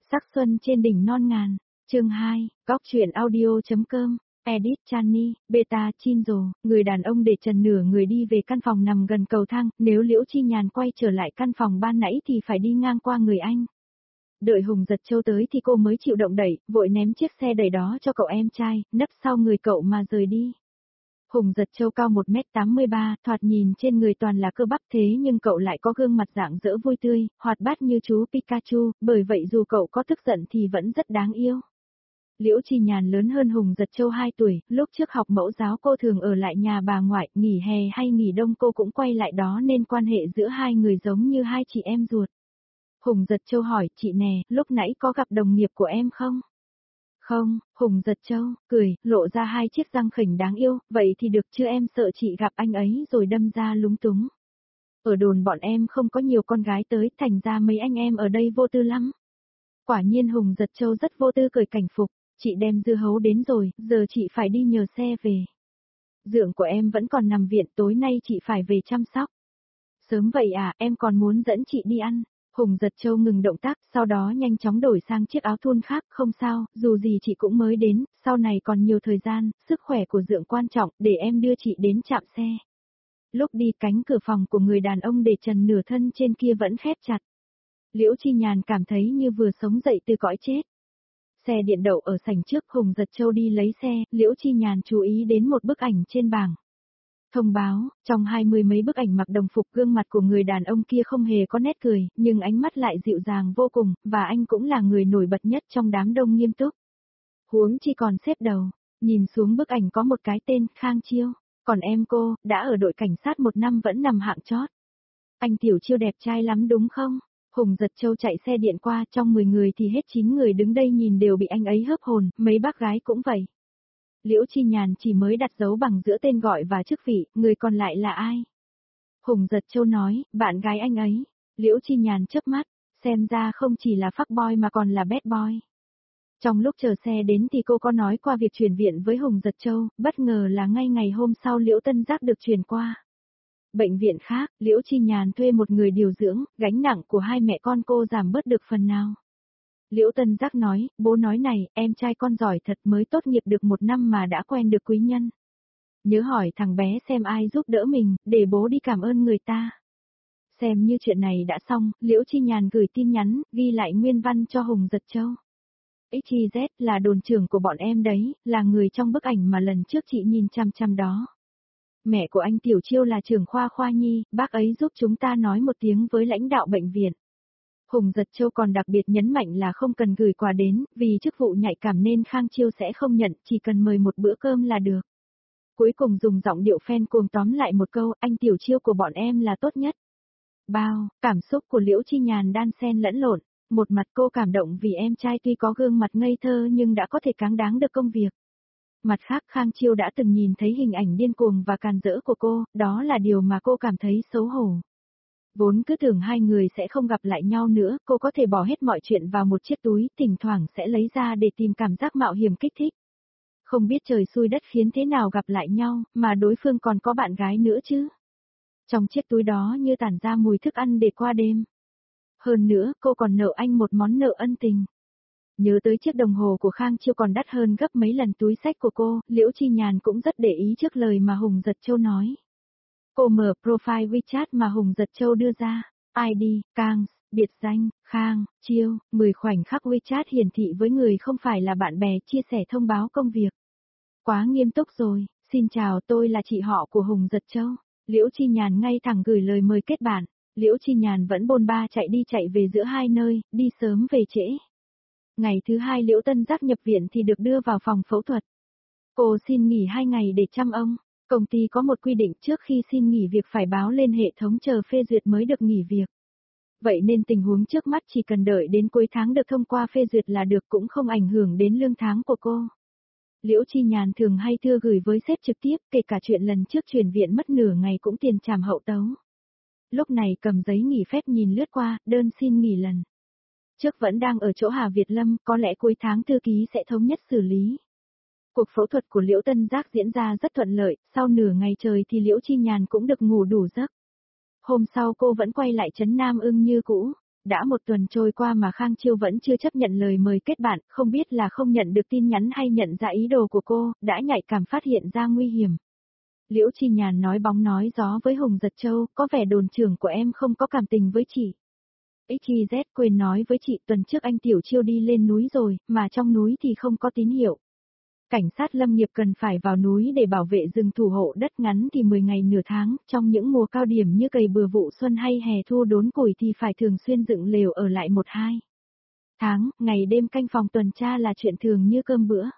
Sắc xuân trên đỉnh non ngàn. Chương 2, góc truyện audio.com. Edit Chani, Beta Chinzo, người đàn ông để trần nửa người đi về căn phòng nằm gần cầu thang, nếu Liễu Chi Nhàn quay trở lại căn phòng ban nãy thì phải đi ngang qua người anh. Đợi Hùng Giật Châu tới thì cô mới chịu động đẩy, vội ném chiếc xe đẩy đó cho cậu em trai, nấp sau người cậu mà rời đi. Hùng Giật Châu cao 1m83, thoạt nhìn trên người toàn là cơ bắp thế nhưng cậu lại có gương mặt rạng rỡ vui tươi, hoạt bát như chú Pikachu, bởi vậy dù cậu có tức giận thì vẫn rất đáng yêu. Liễu Chi Nhàn lớn hơn Hùng Giật Châu 2 tuổi, lúc trước học mẫu giáo cô thường ở lại nhà bà ngoại, nghỉ hè hay nghỉ đông cô cũng quay lại đó nên quan hệ giữa hai người giống như hai chị em ruột. Hùng Giật Châu hỏi, chị nè, lúc nãy có gặp đồng nghiệp của em không? Không, Hùng Giật Châu, cười, lộ ra hai chiếc răng khỉnh đáng yêu, vậy thì được chứ em sợ chị gặp anh ấy rồi đâm ra lúng túng. Ở đồn bọn em không có nhiều con gái tới, thành ra mấy anh em ở đây vô tư lắm. Quả nhiên Hùng Giật Châu rất vô tư cười cảnh phục, chị đem dưa hấu đến rồi, giờ chị phải đi nhờ xe về. Dượng của em vẫn còn nằm viện, tối nay chị phải về chăm sóc. Sớm vậy à, em còn muốn dẫn chị đi ăn. Hùng Giật Châu ngừng động tác, sau đó nhanh chóng đổi sang chiếc áo thun khác, không sao, dù gì chị cũng mới đến, sau này còn nhiều thời gian, sức khỏe của dượng quan trọng, để em đưa chị đến trạm xe. Lúc đi cánh cửa phòng của người đàn ông để trần nửa thân trên kia vẫn khép chặt. Liễu Chi Nhàn cảm thấy như vừa sống dậy từ cõi chết. Xe điện đậu ở sảnh trước, Hùng Giật Châu đi lấy xe, Liễu Chi Nhàn chú ý đến một bức ảnh trên bảng. Thông báo, trong 20 mấy bức ảnh mặc đồng phục gương mặt của người đàn ông kia không hề có nét cười, nhưng ánh mắt lại dịu dàng vô cùng, và anh cũng là người nổi bật nhất trong đám đông nghiêm túc. Huống chi còn xếp đầu, nhìn xuống bức ảnh có một cái tên, Khang Chiêu, còn em cô, đã ở đội cảnh sát 1 năm vẫn nằm hạng chót. Anh Tiểu Chiêu đẹp trai lắm đúng không? Hùng Giật Châu chạy xe điện qua, trong 10 người thì hết 9 người đứng đây nhìn đều bị anh ấy hớp hồn, mấy bác gái cũng vậy. Liễu Chi Nhàn chỉ mới đặt dấu bằng giữa tên gọi và chức vị, người còn lại là ai? Hùng Giật Châu nói, bạn gái anh ấy. Liễu Chi Nhàn chớp mắt, xem ra không chỉ là fuckboy mà còn là bad boy. Trong lúc chờ xe đến thì cô có nói qua việc chuyển viện với Hùng Giật Châu, bất ngờ là ngay ngày hôm sau Liễu Tân Giác được chuyển qua. Bệnh viện khác, Liễu Chi Nhàn thuê một người điều dưỡng, gánh nặng của hai mẹ con cô giảm bớt được phần nào. Liễu Tân Giác nói, bố nói này, em trai con giỏi thật mới tốt nghiệp được 1 năm mà đã quen được quý nhân. Nhớ hỏi thằng bé xem ai giúp đỡ mình, để bố đi cảm ơn người ta. Xem như chuyện này đã xong, Liễu Chi Nhàn gửi tin nhắn, ghi lại nguyên văn cho Hùng Giật Châu. XYZ là đồn trưởng của bọn em đấy, là người trong bức ảnh mà lần trước chị nhìn chăm chăm đó. Mẹ của anh Tiểu Chiêu là trưởng khoa nhi, bác ấy giúp chúng ta nói một tiếng với lãnh đạo bệnh viện. Hùng Giật Châu còn đặc biệt nhấn mạnh là không cần gửi quà đến, vì chức vụ nhạy cảm nên Khang Chiêu sẽ không nhận, chỉ cần mời một bữa cơm là được. Cuối cùng dùng giọng điệu fan cuồng tóm lại một câu, anh Tiểu Chiêu của bọn em là tốt nhất. Bao, cảm xúc của Liễu Chi Nhàn đan xen lẫn lộn, một mặt cô cảm động vì em trai tuy có gương mặt ngây thơ nhưng đã có thể cáng đáng được công việc. Mặt khác Khang Chiêu đã từng nhìn thấy hình ảnh điên cuồng và càn rỡ của cô, đó là điều mà cô cảm thấy xấu hổ. Vốn cứ tưởng hai người sẽ không gặp lại nhau nữa, cô có thể bỏ hết mọi chuyện vào một chiếc túi, thỉnh thoảng sẽ lấy ra để tìm cảm giác mạo hiểm kích thích. Không biết trời xui đất khiến thế nào gặp lại nhau, mà đối phương còn có bạn gái nữa chứ. Trong chiếc túi đó như tản ra mùi thức ăn để qua đêm. Hơn nữa, cô còn nợ anh một món nợ ân tình. Nhớ tới chiếc đồng hồ của Khang Chiêu còn đắt hơn gấp mấy lần túi xách của cô, Liễu Chi Nhàn cũng rất để ý trước lời mà Hùng Giật Châu nói. Cô mở profile WeChat mà Hùng Giật Châu đưa ra, ID, Kang, biệt danh, Khang, Chiêu, 10 khoảnh khắc WeChat hiển thị với người không phải là bạn bè chia sẻ thông báo công việc. Quá nghiêm túc rồi, xin chào tôi là chị họ của Hùng Giật Châu. Liễu Chi Nhàn ngay thẳng gửi lời mời kết bạn, Liễu Chi Nhàn vẫn bôn ba chạy đi chạy về giữa hai nơi, đi sớm về trễ. Ngày thứ 2 Liễu Tân Giác nhập viện thì được đưa vào phòng phẫu thuật. Cô xin nghỉ 2 ngày để chăm ông. Công ty có một quy định trước khi xin nghỉ việc phải báo lên hệ thống chờ phê duyệt mới được nghỉ việc. Vậy nên tình huống trước mắt chỉ cần đợi đến cuối tháng được thông qua phê duyệt là được, cũng không ảnh hưởng đến lương tháng của cô. Liễu Chi Nhàn thường hay thư gửi với sếp trực tiếp, kể cả chuyện lần trước chuyển viện mất nửa ngày cũng tiền trảm hậu tấu. Lúc này cầm giấy nghỉ phép nhìn lướt qua, đơn xin nghỉ lần trước vẫn đang ở chỗ Hà Việt Lâm, có lẽ cuối tháng thư ký sẽ thống nhất xử lý. Cuộc phẫu thuật của Liễu Tân Giác diễn ra rất thuận lợi, sau nửa ngày trời thì Liễu Chi Nhàn cũng được ngủ đủ giấc. Hôm sau cô vẫn quay lại trấn Nam Ưng như cũ. Đã một tuần trôi qua mà Khang Chiêu vẫn chưa chấp nhận lời mời kết bạn, không biết là không nhận được tin nhắn hay nhận ra ý đồ của cô, đã nhạy cảm phát hiện ra nguy hiểm. Liễu Chi Nhàn nói bóng nói gió với Hùng Giật Châu, có vẻ đồn trưởng của em không có cảm tình với chị. XYZ quên nói với chị tuần trước anh Tiểu Chiêu đi lên núi rồi, mà trong núi thì không có tín hiệu. Cảnh sát lâm nghiệp cần phải vào núi để bảo vệ rừng thủ hộ đất, ngắn thì 10 ngày nửa tháng, trong những mùa cao điểm như cày bừa vụ xuân hay hè thu đốn củi thì phải thường xuyên dựng lều ở lại 1-2 tháng, ngày đêm canh phòng tuần tra là chuyện thường như cơm bữa.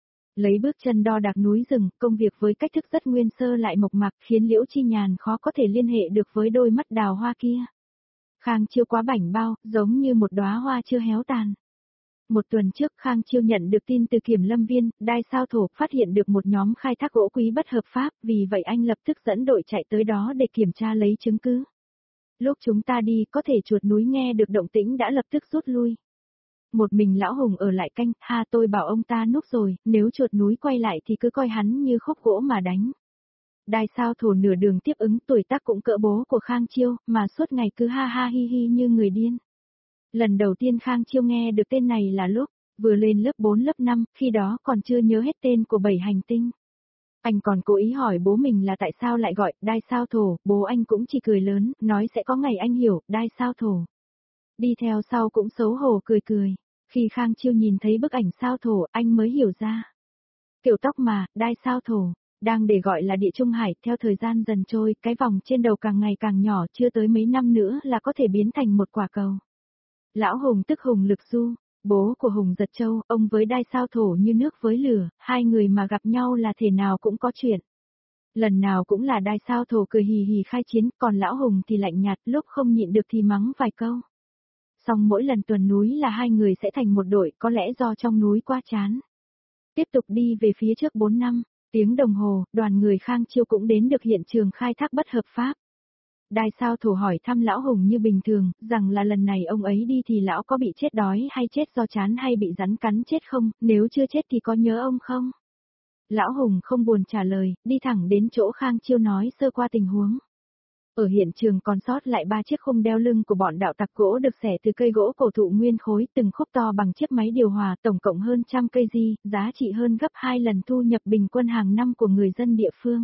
Lấy bước chân đo đạc núi rừng, công việc với cách thức rất nguyên sơ lại mộc mạc khiến Liễu Chi Nhàn khó có thể liên hệ được với đôi mắt đào hoa kia. Khang Chiêu quá bảnh bao, giống như một đóa hoa chưa héo tàn. Một tuần trước Khang Chiêu nhận được tin từ kiểm lâm viên, Đai Sao Thổ phát hiện được một nhóm khai thác gỗ quý bất hợp pháp, vì vậy anh lập tức dẫn đội chạy tới đó để kiểm tra lấy chứng cứ. Lúc chúng ta đi có thể chuột núi nghe được động tĩnh đã lập tức rút lui. Một mình lão Hùng ở lại canh, tôi bảo ông ta núp rồi, nếu chuột núi quay lại thì cứ coi hắn như khúc gỗ mà đánh. Đai Sao Thổ nửa đường tiếp ứng, tuổi tác cũng cỡ bố của Khang Chiêu, mà suốt ngày cứ ha ha hi hi như người điên. Lần đầu tiên Khang Chiêu nghe được tên này là lúc vừa lên lớp 4 lớp 5, khi đó còn chưa nhớ hết tên của 7 hành tinh. Anh còn cố ý hỏi bố mình là tại sao lại gọi Đai Sao Thổ, bố anh cũng chỉ cười lớn, nói sẽ có ngày anh hiểu, Đai Sao Thổ. Đi theo sau cũng xấu hổ cười cười. Khi Khang Chiêu nhìn thấy bức ảnh sao thổ, anh mới hiểu ra. Kiểu tóc mà, Đai Sao Thổ, đang để gọi là địa trung hải, theo thời gian dần trôi, cái vòng trên đầu càng ngày càng nhỏ, chưa tới mấy năm nữa là có thể biến thành một quả cầu. Lão Hùng tức Hùng Lực Du, bố của Hùng Giật Châu, ông với Đai Sao Thổ như nước với lửa, hai người mà gặp nhau là thể nào cũng có chuyện. Lần nào cũng là Đai Sao Thổ cười hì hì khai chiến, còn Lão Hùng thì lạnh nhạt, lúc không nhịn được thì mắng vài câu. Xong mỗi lần tuần núi là hai người sẽ thành một đội, có lẽ do trong núi quá chán. Tiếp tục đi về phía trước 4 năm, tiếng đồng hồ, đoàn người Khang Chiêu cũng đến được hiện trường khai thác bất hợp pháp. Đai Sao Thổ hỏi thăm Lão Hùng như bình thường, rằng là lần này ông ấy đi thì lão có bị chết đói hay chết do chán hay bị rắn cắn chết không, nếu chưa chết thì có nhớ ông không? Lão Hùng không buồn trả lời, đi thẳng đến chỗ Khang Chiêu nói sơ qua tình huống. Ở hiện trường còn sót lại 3 chiếc khung đeo lưng của bọn đạo tặc gỗ được xẻ từ cây gỗ cổ thụ nguyên khối, từng khúc to bằng chiếc máy điều hòa, tổng cộng hơn 100 cây di, giá trị hơn gấp 2 lần thu nhập bình quân hàng năm của người dân địa phương.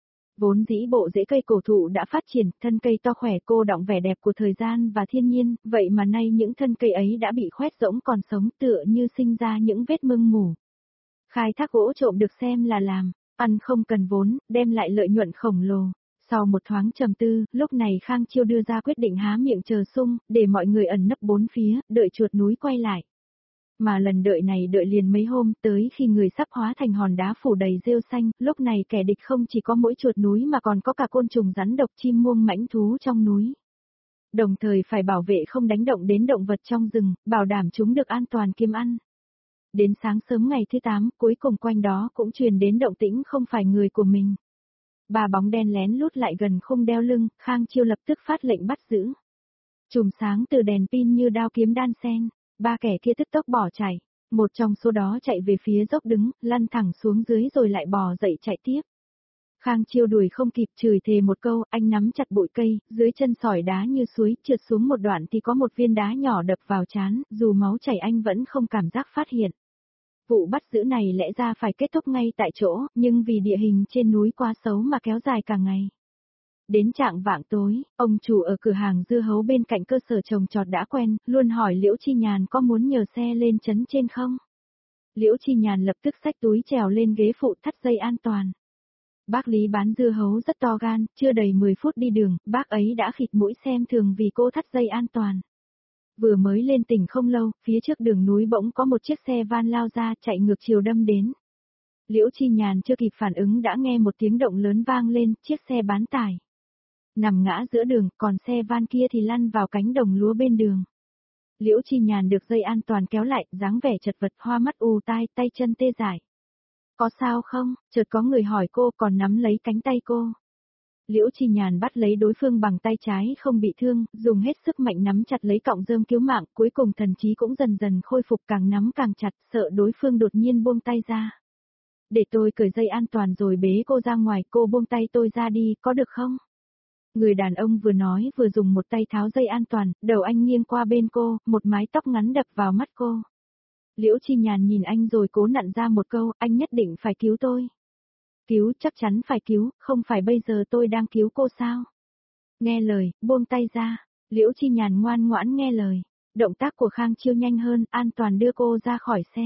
Vốn dĩ bộ rễ cây cổ thụ đã phát triển, thân cây to khỏe cô đọng vẻ đẹp của thời gian và thiên nhiên, vậy mà nay những thân cây ấy đã bị khoét rỗng còn sống tựa như sinh ra những vết mưng mủ. Khai thác gỗ trộm được xem là làm, ăn không cần vốn, đem lại lợi nhuận khổng lồ. Sau một thoáng trầm tư, lúc này Khang Chiêu đưa ra quyết định há miệng chờ sung, để mọi người ẩn nấp bốn phía, đợi chuột núi quay lại. Mà lần đợi này đợi liền mấy hôm, tới khi người sắp hóa thành hòn đá phủ đầy rêu xanh, lúc này kẻ địch không chỉ có mỗi chuột núi mà còn có cả côn trùng rắn độc, chim muông mãnh thú trong núi. Đồng thời phải bảo vệ không đánh động đến động vật trong rừng, bảo đảm chúng được an toàn kiếm ăn. Đến sáng sớm ngày thứ 8, cuối cùng quanh đó cũng truyền đến động tĩnh không phải người của mình. Ba bóng đen lén lút lại gần khung đeo lưng, Khang Chiêu lập tức phát lệnh bắt giữ. Chùm sáng từ đèn pin như đao kiếm đan xen, ba kẻ kia tức tốc bỏ chạy. Một trong số đó chạy về phía dốc đứng, lăn thẳng xuống dưới rồi lại bò dậy chạy tiếp. Khang Chiêu đuổi không kịp, chửi thề một câu, anh nắm chặt bụi cây, dưới chân sỏi đá như suối, trượt xuống một đoạn thì có một viên đá nhỏ đập vào trán, dù máu chảy anh vẫn không cảm giác phát hiện. Vụ bắt giữ này lẽ ra phải kết thúc ngay tại chỗ, nhưng vì địa hình trên núi quá xấu mà kéo dài cả ngày. Đến trạng vạng tối, ông chủ ở cửa hàng dưa hấu bên cạnh cơ sở trồng trọt đã quen, luôn hỏi Liễu Chi Nhàn có muốn nhờ xe lên trấn trên không? Liễu Chi Nhàn lập tức xách túi trèo lên ghế phụ thắt dây an toàn. Bác Lý bán dưa hấu rất to gan, chưa đầy 10 phút đi đường, bác ấy đã khịt mũi xem thường vì cô thắt dây an toàn. Vừa mới lên tỉnh không lâu, phía trước đường núi bỗng có một chiếc xe van lao ra chạy ngược chiều đâm đến. Liễu Chi Nhàn chưa kịp phản ứng đã nghe một tiếng động lớn vang lên, chiếc xe bán tải nằm ngã giữa đường, còn xe van kia thì lăn vào cánh đồng lúa bên đường. Liễu Chi Nhàn được dây an toàn kéo lại, dáng vẻ chật vật, hoa mắt ù tai, tay chân tê dại. Có sao không? Chợt có người hỏi cô, còn nắm lấy cánh tay cô. Liễu Chi Nhàn bắt lấy đối phương bằng tay trái không bị thương, dùng hết sức mạnh nắm chặt lấy cọng rơm cứu mạng, cuối cùng thần trí cũng dần dần khôi phục, càng nắm càng chặt, sợ đối phương đột nhiên buông tay ra. Để tôi cởi dây an toàn rồi bế cô ra ngoài, cô buông tay tôi ra đi, có được không? Người đàn ông vừa nói vừa dùng một tay tháo dây an toàn, đầu anh nghiêng qua bên cô, một mái tóc ngắn đập vào mắt cô. Liễu Chi Nhàn nhìn anh rồi cố nặn ra một câu, anh nhất định phải cứu tôi. Cứu, chắc chắn phải cứu, không phải bây giờ tôi đang cứu cô sao? Nghe lời, buông tay ra. Liễu Chi Nhàn ngoan ngoãn nghe lời. Động tác của Khang Chiêu nhanh hơn, an toàn đưa cô ra khỏi xe.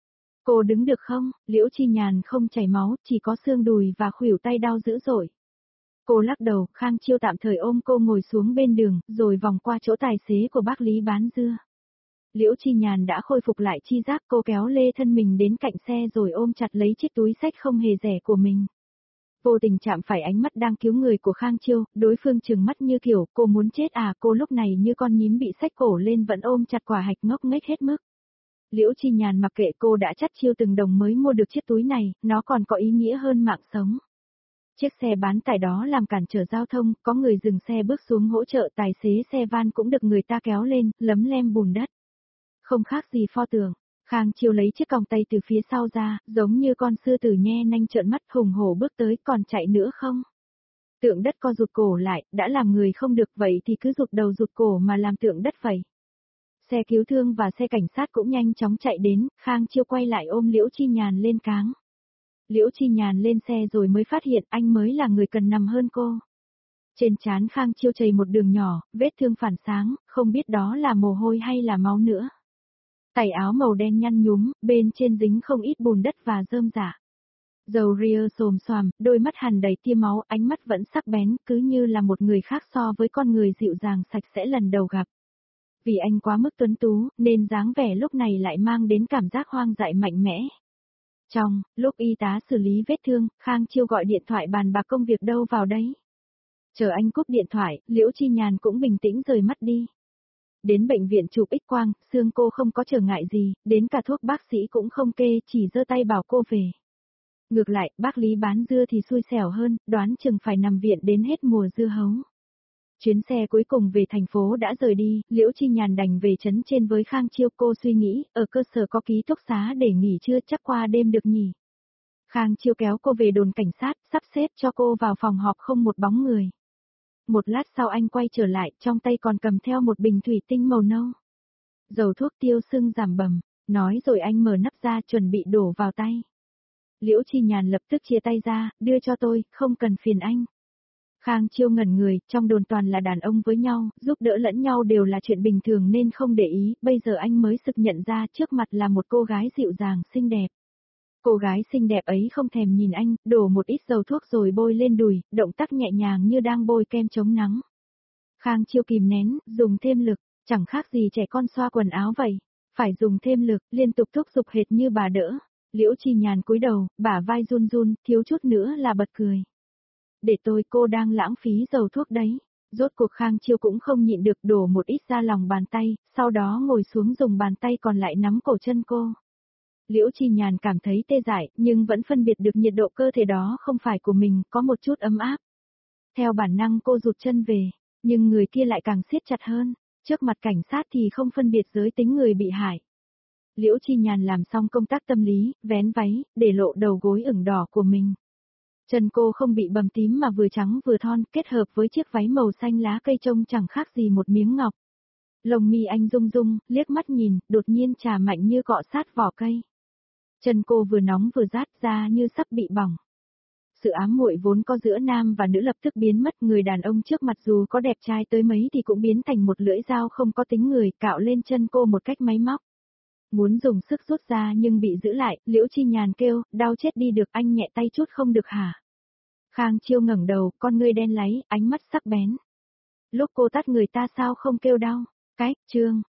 Cô đứng được không? Liễu Chi Nhàn không chảy máu, chỉ có xương đùi và khuỷu tay đau dữ dội. Cô lắc đầu, Khang Chiêu tạm thời ôm cô ngồi xuống bên đường, rồi vòng qua chỗ tài xế của bác Lý bán dưa. Liễu Chi Nhàn đã khôi phục lại chi giác, cô kéo lê thân mình đến cạnh xe rồi ôm chặt lấy chiếc túi xách không hề rẻ của mình. Vô tình chạm phải ánh mắt đang cứu người của Khang Chiêu, đối phương trừng mắt như kiểu, cô muốn chết à, cô lúc này như con nhím bị xách cổ lên vẫn ôm chặt quả hạch ngốc nghếch hết mức. Liễu Chi Nhàn mặc kệ cô đã chắt chiêu từng đồng mới mua được chiếc túi này, nó còn có ý nghĩa hơn mạng sống. Chiếc xe bán tải đó làm cản trở giao thông, có người dừng xe bước xuống hỗ trợ, tài xế xe van cũng được người ta kéo lên, lấm lem bùn đất. Không khác gì pho tượng. Khang Chiêu lấy chiếc còng tay từ phía sau ra, giống như con sư tử nhe nanh trợn mắt hùng hổ bước tới, còn chạy nữa không? Tượng đất co rụt cổ lại, đã làm người không được vậy thì cứ rụt đầu rụt cổ mà làm tượng đất vậy. Xe cứu thương và xe cảnh sát cũng nhanh chóng chạy đến, Khang Chiêu quay lại ôm Liễu Chi Nhàn lên cáng. Liễu Chi Nhàn lên xe rồi mới phát hiện anh mới là người cần nằm hơn cô. Trên trán Khang Chiêu chảy một đường nhỏ, vết thương phản sáng, không biết đó là mồ hôi hay là máu nữa. Tày áo màu đen nhăn nhúm, bên trên dính không ít bùn đất và rơm rả. Dầu ria xồm xoàm, đôi mắt hằn đầy tia máu, ánh mắt vẫn sắc bén, cứ như là một người khác so với con người dịu dàng sạch sẽ lần đầu gặp. Vì anh quá mức tuấn tú, nên dáng vẻ lúc này lại mang đến cảm giác hoang dại mạnh mẽ. Trong lúc y tá xử lý vết thương, Khang Chiêu gọi điện thoại bàn bạc công việc đâu vào đấy. Chờ anh cúp điện thoại, Liễu Chi Nhàn cũng bình tĩnh rời mắt đi. Đến bệnh viện chụp X-quang, xương cô không có trở ngại gì, đến cả thuốc bác sĩ cũng không kê, chỉ giơ tay bảo cô về. Ngược lại, bác Lý bán dưa thì xui xẻo hơn, đoán chừng phải nằm viện đến hết mùa dưa hấu. Chuyến xe cuối cùng về thành phố đã rời đi, Liễu Chi Nhàn đành về trấn trên với Khang Chiêu. Cô suy nghĩ, ở cơ sở có ký túc xá để nghỉ trưa, chắc qua đêm được nhỉ. Khang Chiêu kéo cô về đồn cảnh sát, sắp xếp cho cô vào phòng họp không một bóng người. Một lát sau anh quay trở lại, trong tay còn cầm theo một bình thủy tinh màu nâu. Dầu thuốc tiêu sưng giảm bầm, nói rồi anh mở nắp ra chuẩn bị đổ vào tay. Liễu Chi Nhàn lập tức chia tay ra, đưa cho tôi, không cần phiền anh. Khang Chiêu ngẩn người, trong đồn toàn là đàn ông với nhau, giúp đỡ lẫn nhau đều là chuyện bình thường nên không để ý, bây giờ anh mới sực nhận ra trước mặt là một cô gái dịu dàng xinh đẹp. Cô gái xinh đẹp ấy không thèm nhìn anh, đổ một ít dầu thuốc rồi bôi lên đùi, động tác nhẹ nhàng như đang bôi kem chống nắng. Khang Chiêu kìm nén, dùng thêm lực, chẳng khác gì trẻ con xoa quần áo vậy. Phải dùng thêm lực, liên tục thúc giục hệt như bà đỡ. Liễu Chi Nhàn cúi đầu, bả vai run run, thiếu chút nữa là bật cười. Để tôi, cô đang lãng phí dầu thuốc đấy. Rốt cuộc Khang Chiêu cũng không nhịn được, đổ một ít ra lòng bàn tay, sau đó ngồi xuống dùng bàn tay còn lại nắm cổ chân cô. Liễu Chi Nhàn cảm thấy tê dại, nhưng vẫn phân biệt được nhiệt độ cơ thể đó không phải của mình, có một chút ấm áp. Theo bản năng cô rụt chân về, nhưng người kia lại càng siết chặt hơn. Trước mặt cảnh sát thì không phân biệt giới tính người bị hại. Liễu Chi Nhàn làm xong công tác tâm lý, vén váy, để lộ đầu gối ửng đỏ của mình. Chân cô không bị bầm tím mà vừa trắng vừa thon, kết hợp với chiếc váy màu xanh lá cây trông chẳng khác gì một miếng ngọc. Lồng mi anh rung rung, liếc mắt nhìn, đột nhiên chà mạnh như cọ sát vỏ cây. Chân cô vừa nóng vừa rát ra như sắp bị bỏng. Sự ám muội vốn có giữa nam và nữ lập tức biến mất, người đàn ông trước mặt dù có đẹp trai tới mấy thì cũng biến thành một lưỡi dao không có tính người, cạo lên chân cô một cách máy móc. Muốn dùng sức rút ra nhưng bị giữ lại, Liễu Chi Nhàn kêu, đau chết đi được, anh nhẹ tay chút không được hả? Khang Chiêu ngẩng đầu, con ngươi đen láy, ánh mắt sắc bén. Lúc cô tát người ta sao không kêu đau? Cái, chương